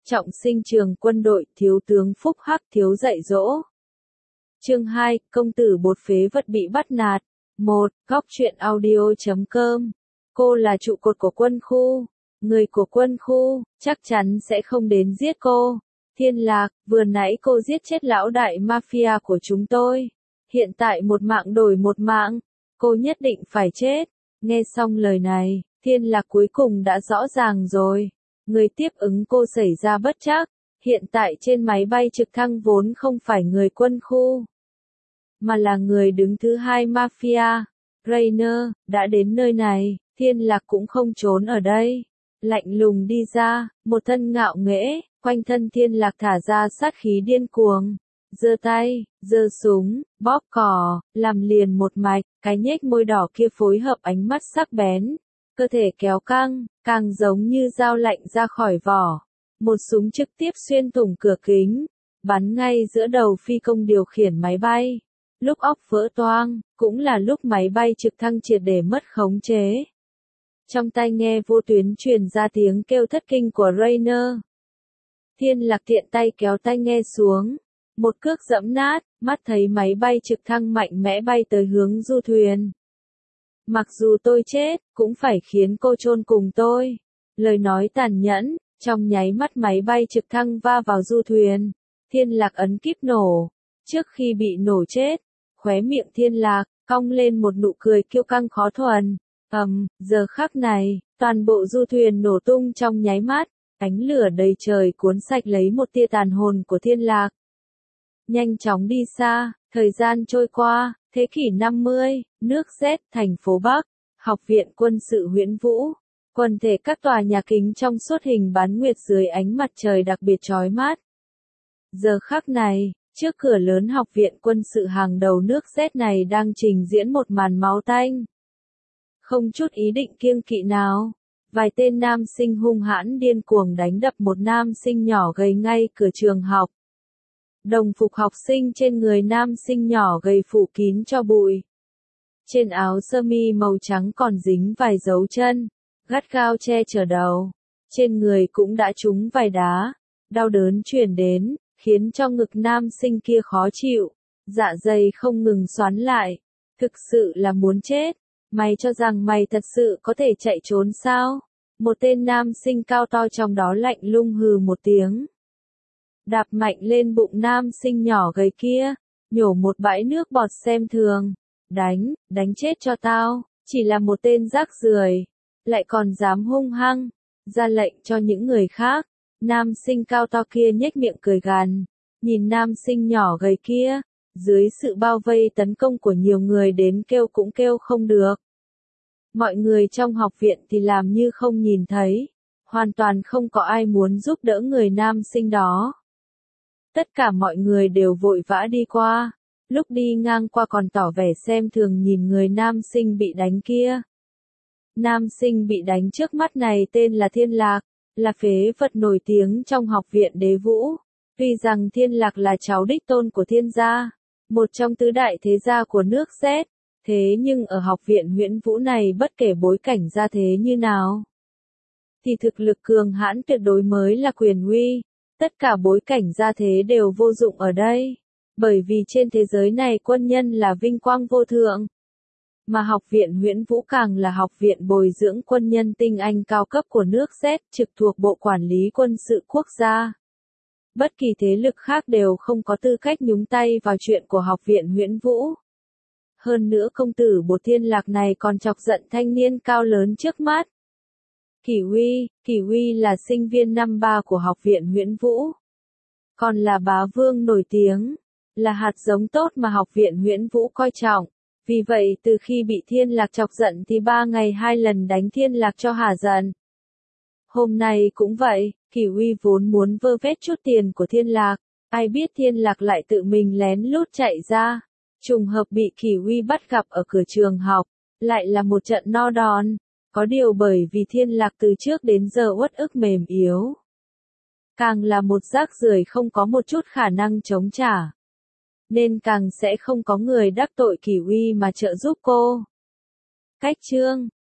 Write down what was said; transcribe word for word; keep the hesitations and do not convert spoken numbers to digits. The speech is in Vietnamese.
Trọng sinh trường quân đội, thiếu tướng Phúc Hắc thiếu dạy dỗ. Chương hai, công tử bột phế vật bị bắt nạt. một. Góc truyện audio chấm com. Cô là trụ cột của quân khu. Người của quân khu, chắc chắn sẽ không đến giết cô. Thiên Lạc, vừa nãy cô giết chết lão đại mafia của chúng tôi. Hiện tại một mạng đổi một mạng. Cô nhất định phải chết. Nghe xong lời này, Thiên Lạc cuối cùng đã rõ ràng rồi. Người tiếp ứng cô xảy ra bất trắc. Hiện tại trên máy bay trực thăng vốn không phải người quân khu, mà là người đứng thứ hai mafia. Rainer, đã đến nơi này, Thiên Lạc cũng không trốn ở đây. Lạnh lùng đi ra, một thân ngạo nghễ, quanh thân Thiên Lạc thả ra sát khí điên cuồng. Giơ tay, giơ súng, bóp cò, làm liền một mạch, cái nhếch môi đỏ kia phối hợp ánh mắt sắc bén. Cơ thể kéo căng, càng giống như dao lạnh ra khỏi vỏ. Một súng trực tiếp xuyên thủng cửa kính, bắn ngay giữa đầu phi công điều khiển máy bay. Lúc óc vỡ toang, cũng là lúc máy bay trực thăng triệt để mất khống chế. Trong tai nghe vô tuyến truyền ra tiếng kêu thất kinh của Rainer. Thiên Lạc tiện tay kéo tai nghe xuống, một cước giẫm nát, mắt thấy máy bay trực thăng mạnh mẽ bay tới hướng du thuyền. Mặc dù tôi chết, cũng phải khiến cô chôn cùng tôi. Lời nói tàn nhẫn, trong nháy mắt máy bay trực thăng va vào du thuyền. Thiên Lạc ấn kíp nổ. Trước khi bị nổ chết, khóe miệng Thiên Lạc cong lên một nụ cười kiêu căng khó thuần. Ầm, giờ khắc này, toàn bộ du thuyền nổ tung trong nháy mắt, ánh lửa đầy trời cuốn sạch lấy một tia tàn hồn của Thiên Lạc. Nhanh chóng đi xa, thời gian trôi qua, thế kỷ năm mươi, nước Z, thành phố Bắc, Học viện Quân sự Huyễn Vũ. Quần thể các tòa nhà kính trong suốt hình bán nguyệt dưới ánh mặt trời đặc biệt chói mắt. Giờ khắc này, trước cửa lớn Học viện Quân sự hàng đầu nước Z này đang trình diễn một màn máu tanh. Không chút ý định kiêng kỵ nào, vài tên nam sinh hung hãn điên cuồng đánh đập một nam sinh nhỏ gầy ngay cửa trường học. Đồng phục học sinh trên người nam sinh nhỏ gầy phủ kín cho bụi. Trên áo sơ mi màu trắng còn dính vài dấu chân, gắt gao che chở đầu. Trên người cũng đã trúng vài đá, đau đớn truyền đến, khiến cho ngực nam sinh kia khó chịu, dạ dày không ngừng xoắn lại. Thực sự là muốn chết, mày cho rằng mày thật sự có thể chạy trốn sao? Một tên nam sinh cao to trong đó lạnh lùng hừ một tiếng. Đạp mạnh lên bụng nam sinh nhỏ gầy kia, nhổ một bãi nước bọt xem thường. Đánh, đánh chết cho tao, chỉ là một tên rác rưởi, lại còn dám hung hăng, ra lệnh cho những người khác. Nam sinh cao to kia nhếch miệng cười gằn, nhìn nam sinh nhỏ gầy kia, dưới sự bao vây tấn công của nhiều người đến kêu cũng kêu không được. Mọi người trong học viện thì làm như không nhìn thấy, hoàn toàn không có ai muốn giúp đỡ người nam sinh đó. Tất cả mọi người đều vội vã đi qua, lúc đi ngang qua còn tỏ vẻ xem thường nhìn người nam sinh bị đánh kia. Nam sinh bị đánh trước mắt này tên là Thiên Lạc, là phế vật nổi tiếng trong Học viện Đế Vũ. Tuy rằng Thiên Lạc là cháu đích tôn của Thiên gia, một trong tứ đại thế gia của nước Z, thế nhưng ở Học viện Huyễn Vũ này bất kể bối cảnh gia thế như nào, thì thực lực cường hãn tuyệt đối mới là quyền uy. Tất cả bối cảnh gia thế đều vô dụng ở đây, bởi vì trên thế giới này quân nhân là vinh quang vô thượng. Mà Học viện Huyễn Vũ càng là học viện bồi dưỡng quân nhân tinh anh cao cấp của nước Z, trực thuộc Bộ Quản lý Quân sự Quốc gia. Bất kỳ thế lực khác đều không có tư cách nhúng tay vào chuyện của Học viện Huyễn Vũ. Hơn nữa công tử Bột Thiên Lạc này còn chọc giận thanh niên cao lớn trước mắt. Kỷ Huy, Kỷ Huy là sinh viên năm ba của Học viện Huyễn Vũ. Còn là bá vương nổi tiếng, là hạt giống tốt mà Học viện Huyễn Vũ coi trọng. Vì vậy từ khi bị Thiên Lạc chọc giận thì ba ngày hai lần đánh Thiên Lạc cho hả giận. Hôm nay cũng vậy, Kỷ Huy vốn muốn vơ vét chút tiền của Thiên Lạc, ai biết Thiên Lạc lại tự mình lén lút chạy ra. Trùng hợp bị Kỷ Huy bắt gặp ở cửa trường học, lại là một trận no đòn. Có điều bởi vì Thiên Lạc từ trước đến giờ uất ức mềm yếu, càng là một rác rưởi không có một chút khả năng chống trả, nên càng sẽ không có người đắc tội Kỷ Huy mà trợ giúp cô. Cách chương